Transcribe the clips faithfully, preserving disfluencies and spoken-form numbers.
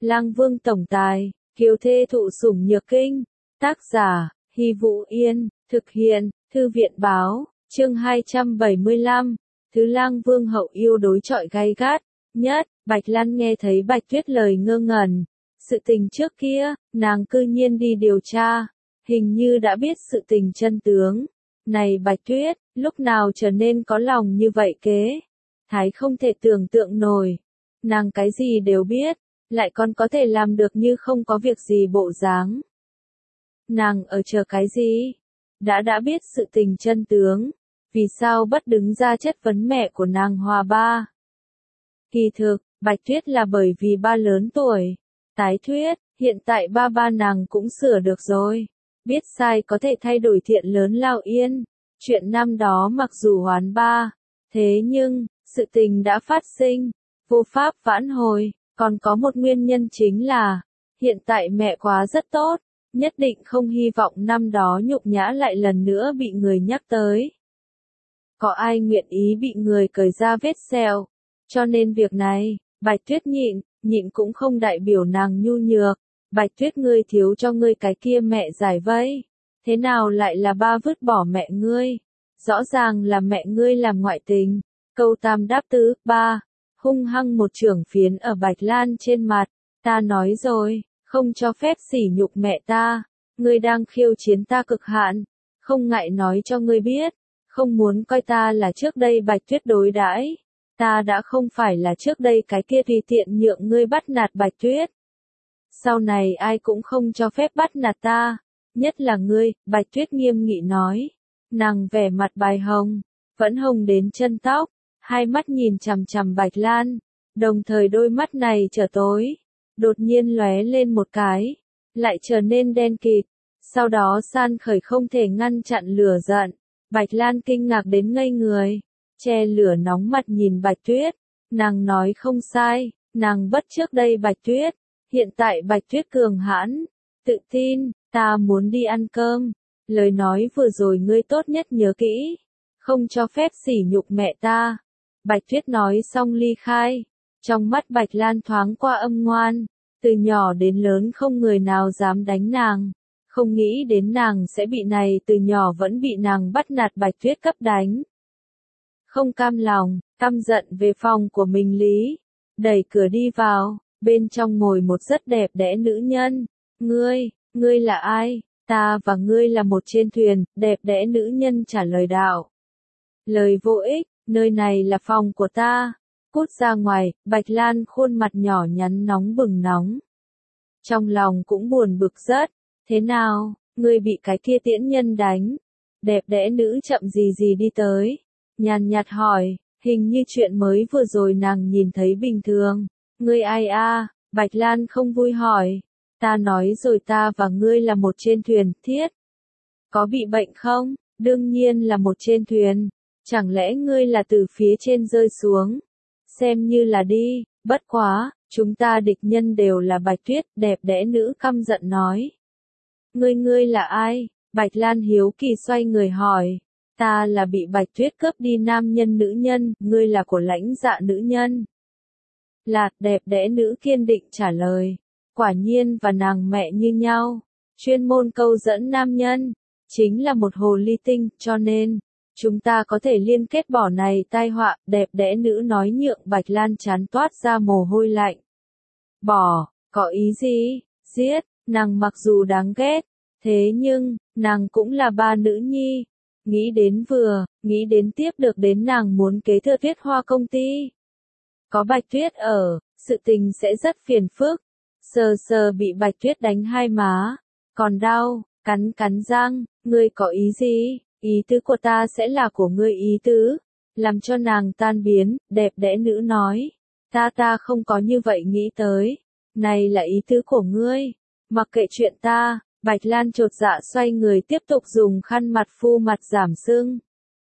Lang Vương tổng tài, kiều thê thụ sủng nhược kinh. Tác giả, Hy Vũ Yên, thực hiện, Thư viện báo, chương hai trăm bảy mươi lăm, Thứ Lang Vương hậu yêu đối chọi gay gắt. Nhất, Bạch Lan nghe thấy Bạch Tuyết lời ngơ ngẩn. Sự tình trước kia, nàng cư nhiên đi điều tra, hình như đã biết sự tình chân tướng. Này Bạch Tuyết, lúc nào trở nên có lòng như vậy kế? Thái không thể tưởng tượng nổi. Nàng cái gì đều biết, lại còn có thể làm được như không có việc gì bộ dáng. Nàng ở chờ cái gì? Đã đã biết sự tình chân tướng, vì sao bất đứng ra chất vấn mẹ của nàng Hòa Ba? Kỳ thực, Bạch Tuyết là bởi vì ba lớn tuổi. Tái thuyết, hiện tại ba ba nàng cũng sửa được rồi. Biết sai có thể thay đổi thiện lớn lao yên. Chuyện năm đó mặc dù hoán ba, thế nhưng, sự tình đã phát sinh, vô pháp vãn hồi. Còn có một nguyên nhân chính là, hiện tại mẹ quá rất tốt, nhất định không hy vọng năm đó nhục nhã lại lần nữa bị người nhắc tới. Có ai nguyện ý bị người cởi ra vết sẹo, cho nên việc này, Bạch Tuyết nhịn, nhịn cũng không đại biểu nàng nhu nhược. Bạch Tuyết ngươi thiếu cho ngươi cái kia mẹ giải vây, thế nào lại là ba vứt bỏ mẹ ngươi? Rõ ràng là mẹ ngươi làm ngoại tình. Câu tam đáp tứ, ba. Hung hăng một chưởng phiến ở Bạch Lan trên mặt. Ta nói rồi, không cho phép sỉ nhục mẹ ta. Ngươi đang khiêu chiến ta cực hạn. Không ngại nói cho ngươi biết. Không muốn coi ta là trước đây Bạch Tuyết đối đãi. Ta đã không phải là trước đây cái kia tùy tiện nhượng ngươi bắt nạt Bạch Tuyết. Sau này ai cũng không cho phép bắt nạt ta. Nhất là ngươi, Bạch Tuyết nghiêm nghị nói. Nàng vẻ mặt bài hồng, vẫn hồng đến chân tóc. Hai mắt nhìn chằm chằm Bạch Lan, đồng thời đôi mắt này trở tối, đột nhiên lóe lên một cái, lại trở nên đen kịt, sau đó san khởi không thể ngăn chặn lửa giận. Bạch Lan kinh ngạc đến ngây người, che lửa nóng mặt nhìn Bạch Tuyết, nàng nói không sai, nàng bất trước đây Bạch Tuyết, hiện tại Bạch Tuyết cường hãn, tự tin, ta muốn đi ăn cơm, lời nói vừa rồi ngươi tốt nhất nhớ kỹ, không cho phép sỉ nhục mẹ ta. Bạch Tuyết nói xong ly khai, trong mắt Bạch Lan thoáng qua âm ngoan, từ nhỏ đến lớn không người nào dám đánh nàng, không nghĩ đến nàng sẽ bị này từ nhỏ vẫn bị nàng bắt nạt Bạch Tuyết cấp đánh. Không cam lòng, căm giận về phòng của mình Lý, đẩy cửa đi vào, bên trong ngồi một rất đẹp đẽ nữ nhân, ngươi, ngươi là ai? Ta và ngươi là một trên thuyền, đẹp đẽ nữ nhân trả lời đạo. Lời vô ích. Nơi này là phòng của ta. Cút ra ngoài, Bạch Lan khuôn mặt nhỏ nhắn nóng bừng nóng. Trong lòng cũng buồn bực rất. Thế nào, ngươi bị cái kia tiễn nhân đánh? Đẹp đẽ nữ chậm gì gì đi tới. Nhàn nhạt hỏi, hình như chuyện mới vừa rồi nàng nhìn thấy bình thường. Ngươi ai a? Bạch Lan không vui hỏi. Ta nói rồi ta và ngươi là một trên thuyền, thiết. Có bị bệnh không? Đương nhiên là một trên thuyền. Chẳng lẽ ngươi là từ phía trên rơi xuống? Xem như là đi, bất quá, chúng ta địch nhân đều là Bạch Tuyết, đẹp đẽ nữ căm giận nói. Ngươi ngươi là ai? Bạch Lan hiếu kỳ xoay người hỏi. Ta là bị Bạch Tuyết cướp đi nam nhân nữ nhân, ngươi là của lãnh dạ nữ nhân. Là, đẹp đẽ nữ kiên định trả lời. Quả nhiên và nàng mẹ như nhau, chuyên môn câu dẫn nam nhân, chính là một hồ ly tinh, cho nên chúng ta có thể liên kết bỏ này tai họa. Đẹp đẽ nữ nói nhượng Bạch Lan chán toát ra mồ hôi lạnh. Bỏ, có ý gì? Giết, nàng mặc dù đáng ghét, thế nhưng, nàng cũng là ba nữ nhi. Nghĩ đến vừa, nghĩ đến tiếp được đến nàng muốn kế thừa Tuyết Hoa công ty. Có Bạch Tuyết ở, sự tình sẽ rất phiền phức. Sờ sờ bị Bạch Tuyết đánh hai má, còn đau, cắn cắn răng, ngươi có ý gì? Ý tứ của ta sẽ là của ngươi ý tứ, làm cho nàng tan biến, đẹp đẽ nữ nói. Ta ta không có như vậy nghĩ tới, này là ý tứ của ngươi, mặc kệ chuyện ta. Bạch Lan chột dạ xoay người tiếp tục dùng khăn mặt phu mặt giảm sưng.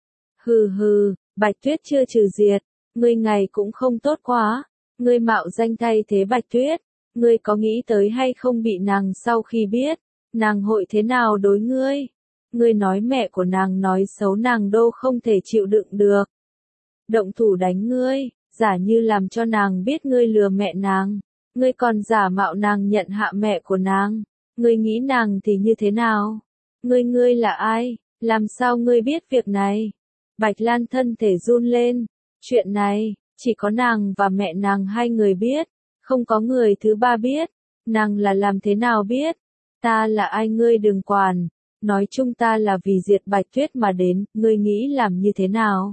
Hừ hừ, Bạch Tuyết chưa trừ diệt, ngươi ngày cũng không tốt quá, ngươi mạo danh thay thế Bạch Tuyết, ngươi có nghĩ tới hay không bị nàng sau khi biết, nàng hội thế nào đối ngươi? Ngươi nói mẹ của nàng nói xấu nàng đô không thể chịu đựng được. Động thủ đánh ngươi, giả như làm cho nàng biết ngươi lừa mẹ nàng, Ngươi còn giả mạo nàng nhận hạ mẹ của nàng. Ngươi nghĩ nàng thì như thế nào? Ngươi ngươi là ai? Làm sao ngươi biết việc này? Bạch Lan thân thể run lên. Chuyện này, chỉ có nàng và mẹ nàng hai người biết. Không có người thứ ba biết. Nàng là làm thế nào biết? Ta là ai ngươi đừng quản. Nói chung ta là vì diệt Bạch Tuyết mà đến, ngươi nghĩ làm như thế nào?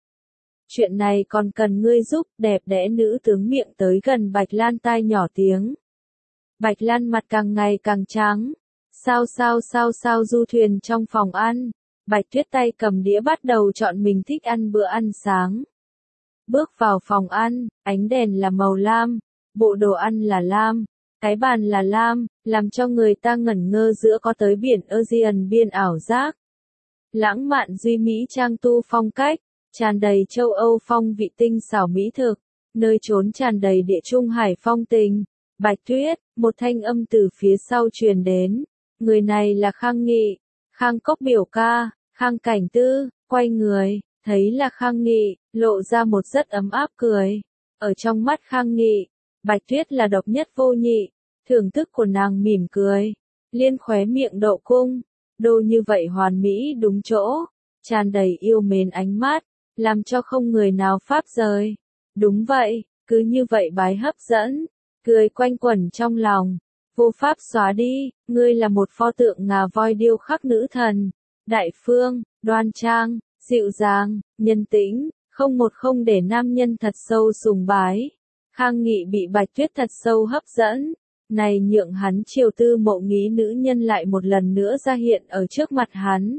Chuyện này còn cần ngươi giúp, đẹp đẽ nữ tướng miệng tới gần Bạch Lan tai nhỏ tiếng. Bạch Lan mặt càng ngày càng trắng. Sao sao sao sao du thuyền trong phòng ăn. Bạch Tuyết tay cầm đĩa bắt đầu chọn mình thích ăn bữa ăn sáng. Bước vào phòng ăn, ánh đèn là màu lam, bộ đồ ăn là lam, cái bàn là lam, làm cho người ta ngẩn ngơ giữa có tới biển Ocean biên ảo giác. Lãng mạn duy mỹ trang tu phong cách, tràn đầy châu Âu phong vị tinh xảo mỹ thực, nơi trốn tràn đầy địa trung hải phong tình. Bạch Tuyết, một thanh âm từ phía sau truyền đến. Người này là Khang Nghị, Khang Cốc biểu ca, Khang Cảnh Tư, quay người, thấy là Khang Nghị, lộ ra một rất ấm áp cười. Ở trong mắt Khang Nghị, Bạch Tuyết là độc nhất vô nhị, thưởng thức của nàng mỉm cười, liên khóe miệng độ cung, đô như vậy hoàn mỹ đúng chỗ, tràn đầy yêu mến ánh mắt, làm cho không người nào pháp rời. Đúng vậy, cứ như vậy bái hấp dẫn, cười quanh quẩn trong lòng, vô pháp xóa đi, ngươi là một pho tượng ngà voi điêu khắc nữ thần, đại phương, đoan trang, dịu dàng, nhân tĩnh, không một không để nam nhân thật sâu sùng bái. Khang Nghị bị Bạch Tuyết thật sâu hấp dẫn, này nhượng hắn chiều tư mộ nghĩ nữ nhân lại một lần nữa ra hiện ở trước mặt hắn.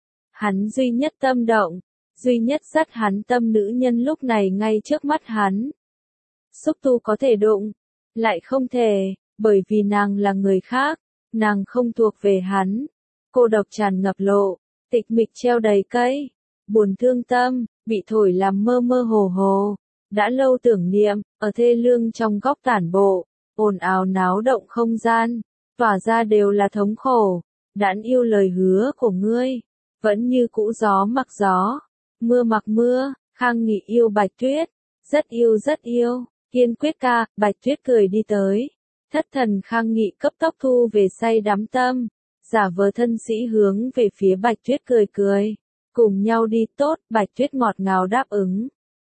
Hắn duy nhất tâm động, duy nhất dắt hắn tâm nữ nhân lúc này ngay trước mắt hắn. Xúc tu có thể đụng, lại không thể, bởi vì nàng là người khác, nàng không thuộc về hắn. Cô độc tràn ngập lộ, tịch mịch treo đầy cây, buồn thương tâm, bị thổi làm mơ mơ hồ hồ. Đã lâu tưởng niệm, ở thê lương trong góc tản bộ, ồn ào náo động không gian, tỏa ra đều là thống khổ. Đãn yêu lời hứa của ngươi, vẫn như cũ gió mặc gió, mưa mặc mưa. Khang Nghị yêu Bạch Tuyết, rất yêu rất yêu, kiên quyết ca. Bạch Tuyết cười đi tới, thất thần Khang Nghị cấp tốc thu về say đắm tâm, giả vờ thân sĩ hướng về phía Bạch Tuyết cười cười, cùng nhau đi tốt. Bạch Tuyết ngọt ngào đáp ứng.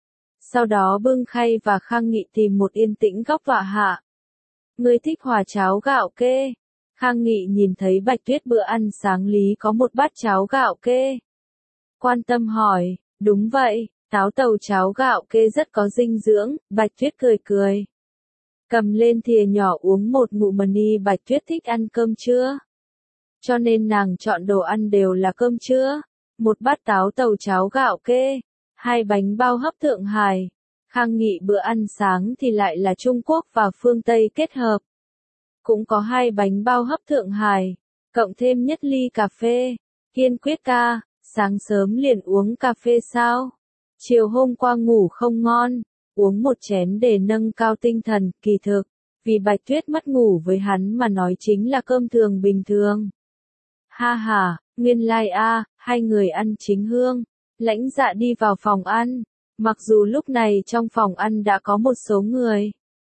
Sau đó bưng khay và Khang Nghị tìm một yên tĩnh góc tọa hạ. Ngươi thích hòa cháo gạo kê? Khang Nghị nhìn thấy Bạch Tuyết bữa ăn sáng lý có một bát cháo gạo kê. Quan tâm hỏi, đúng vậy, táo tàu cháo gạo kê rất có dinh dưỡng. Bạch Tuyết cười cười, cầm lên thìa nhỏ uống một ngụm mani. Bạch Tuyết thích ăn cơm trưa, cho nên nàng chọn đồ ăn đều là cơm trưa. Một bát táo tàu cháo gạo kê, hai bánh bao hấp Thượng Hải. Khang Nghị bữa ăn sáng thì lại là Trung Quốc và phương Tây kết hợp. Cũng có hai bánh bao hấp Thượng Hải, cộng thêm nhất ly cà phê. Kiên quyết ca, sáng sớm liền uống cà phê sao? Chiều hôm qua ngủ không ngon, uống một chén để nâng cao tinh thần. Kỳ thực, vì Bạch Tuyết mất ngủ với hắn mà nói chính là cơm thường bình thường. Ha ha, nguyên lai a, hai người ăn chính hương. Lãnh Dạ đi vào phòng ăn, mặc dù lúc này trong phòng ăn đã có một số người.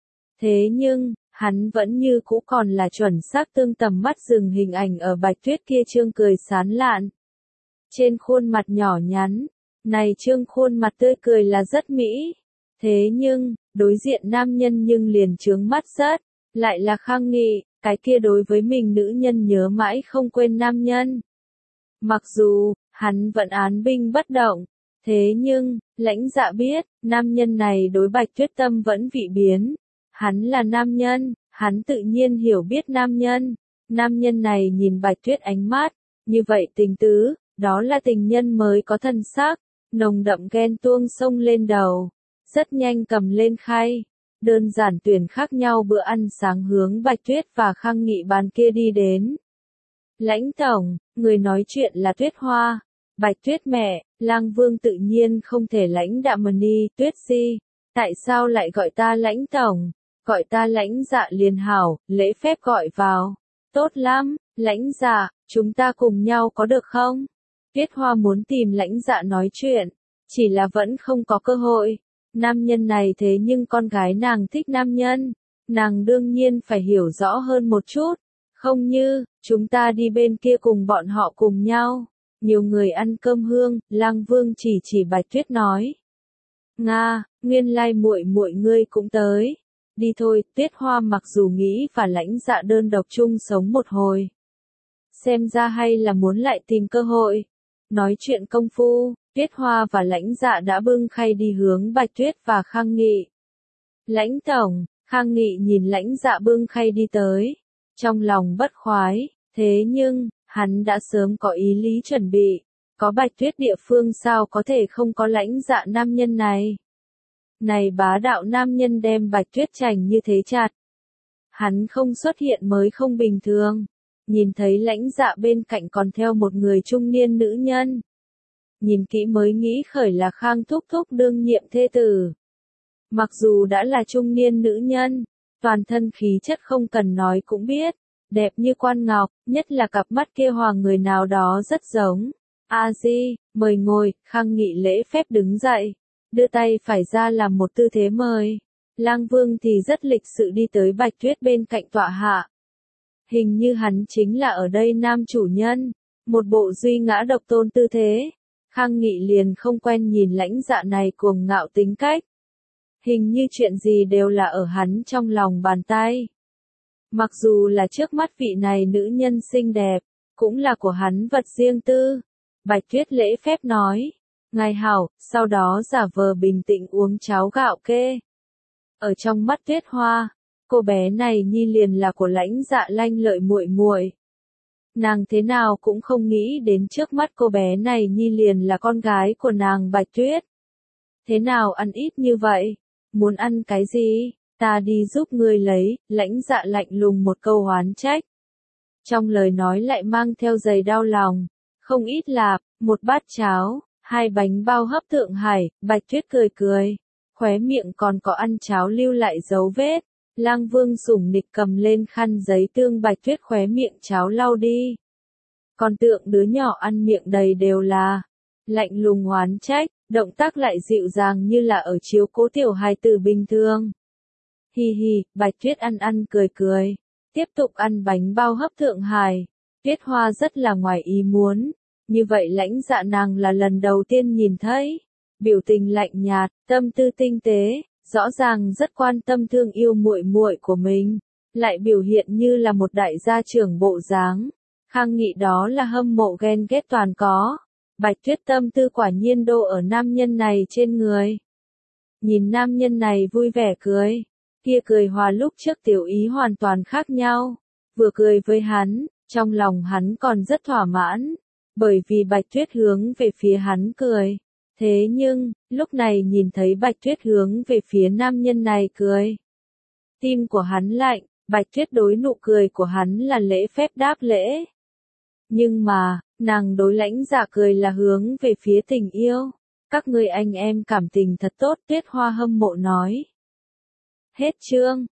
Thế nhưng, hắn vẫn như cũ còn là chuẩn xác tương tầm mắt dừng hình ảnh ở Bạch Tuyết kia trương cười sán lạn. Trên khuôn mặt nhỏ nhắn, này trương khuôn mặt tươi cười là rất mỹ. Thế nhưng, đối diện nam nhân nhưng liền trướng mắt rất, lại là Khang Nghị, cái kia đối với mình nữ nhân nhớ mãi không quên nam nhân. Mặc dù, hắn vẫn án binh bất động, thế nhưng, Lãnh Dạ biết, nam nhân này đối Bạch Tuyết tâm vẫn vị biến. Hắn là nam nhân, hắn tự nhiên hiểu biết nam nhân. Nam nhân này nhìn Bạch Tuyết ánh mắt, như vậy tình tứ, đó là tình nhân mới có thân xác, nồng đậm ghen tuông sông lên đầu. Rất nhanh cầm lên khay, đơn giản tuyển khác nhau bữa ăn sáng hướng Bạch Tuyết và Khang Nghị bàn kia đi đến. Lãnh tổng, người nói chuyện là Tuyết Hoa. Bạch Tuyết mẹ, Lang Vương tự nhiên không thể lãnh đạm mani. Tuyết si, tại sao lại gọi ta lãnh tổng? Gọi ta Lãnh Dạ liền hảo, lễ phép gọi vào. Tốt lắm, Lãnh Dạ, chúng ta cùng nhau có được không? Tuyết Hoa muốn tìm Lãnh Dạ nói chuyện, chỉ là vẫn không có cơ hội. Nam nhân này thế nhưng con gái nàng thích nam nhân, nàng đương nhiên phải hiểu rõ hơn một chút. Không như, chúng ta đi bên kia cùng bọn họ cùng nhau. Nhiều người ăn cơm hương, Lang Vương chỉ chỉ Bạch Tuyết nói. Nga, nguyên lai muội muội ngươi cũng tới. Đi thôi, Tuyết Hoa mặc dù nghĩ và Lãnh Dạ đơn độc chung sống một hồi. Xem ra hay là muốn lại tìm cơ hội. Nói chuyện công phu, Tuyết Hoa và Lãnh Dạ đã bưng khay đi hướng Bạch Tuyết và Khang Nghị. Lãnh tổng, Khang Nghị nhìn Lãnh Dạ bưng khay đi tới. Trong lòng bất khoái, thế nhưng, hắn đã sớm có ý lý chuẩn bị. Có Bạch Tuyết địa phương sao có thể không có Lãnh Dạ nam nhân này. Này bá đạo nam nhân đem Bạch Tuyết chành như thế chặt. Hắn không xuất hiện mới không bình thường. Nhìn thấy Lãnh Dạ bên cạnh còn theo một người trung niên nữ nhân. Nhìn kỹ mới nghĩ khởi là Khang Thúc Thúc đương nhiệm thê tử. Mặc dù đã là trung niên nữ nhân, toàn thân khí chất không cần nói cũng biết, đẹp như quan ngọc, nhất là cặp mắt kia hoàng người nào đó rất giống. A Di, mời ngồi, Khang Nghị lễ phép đứng dậy, đưa tay phải ra làm một tư thế mời. Lang Vương thì rất lịch sự đi tới Bạch Tuyết bên cạnh tọa hạ. Hình như hắn chính là ở đây nam chủ nhân, một bộ duy ngã độc tôn tư thế. Khang Nghị liền không quen nhìn Lãnh Dạ này cuồng ngạo tính cách. Hình như chuyện gì đều là ở hắn trong lòng bàn tay. Mặc dù là trước mắt vị này nữ nhân xinh đẹp, cũng là của hắn vật riêng tư. Bạch Tuyết lễ phép nói, ngài hảo, sau đó giả vờ bình tĩnh uống cháo gạo kê. Ở trong mắt Tuyết Hoa, cô bé này nhi liền là của Lãnh Dạ lanh lợi muội muội. Nàng thế nào cũng không nghĩ đến trước mắt cô bé này nhi liền là con gái của nàng Bạch Tuyết. Thế nào ăn ít như vậy? Muốn ăn cái gì? Ta đi giúp ngươi lấy, Lãnh Dạ lạnh lùng một câu oán trách. Trong lời nói lại mang theo dày đau lòng. Không ít lạp, một bát cháo, hai bánh bao hấp Thượng Hải, Bạch Tuyết cười cười. Khóe miệng còn có ăn cháo lưu lại dấu vết. Lang Vương sủng nịch cầm lên khăn giấy tương Bạch Tuyết khóe miệng cháo lau đi. Còn tượng đứa nhỏ ăn miệng đầy đều là lạnh lùng oán trách, động tác lại dịu dàng như là ở chiếu cố tiểu hài tử bình thường. Hi hi, Bạch Tuyết ăn ăn cười cười, tiếp tục ăn bánh bao hấp Thượng Hải. Tuyết Hoa rất là ngoài ý muốn, như vậy Lãnh Dạ nàng là lần đầu tiên nhìn thấy. Biểu tình lạnh nhạt, tâm tư tinh tế, rõ ràng rất quan tâm thương yêu muội muội của mình, lại biểu hiện như là một đại gia trưởng bộ dáng. Khang Nghị đó là hâm mộ ghen ghét toàn có. Bạch Tuyết tâm tư quả nhiên đô ở nam nhân này trên người. Nhìn nam nhân này vui vẻ cười, kia cười hòa lúc trước tiểu ý hoàn toàn khác nhau. Vừa cười với hắn, trong lòng hắn còn rất thỏa mãn, bởi vì Bạch Tuyết hướng về phía hắn cười. Thế nhưng, lúc này nhìn thấy Bạch Tuyết hướng về phía nam nhân này cười. Tim của hắn lạnh, Bạch Tuyết đối nụ cười của hắn là lễ phép đáp lễ. Nhưng mà, nàng đối Lãnh Dạ cười là hướng về phía tình yêu. Các người anh em cảm tình thật tốt, Tuyết Hoa hâm mộ nói. Hết chương.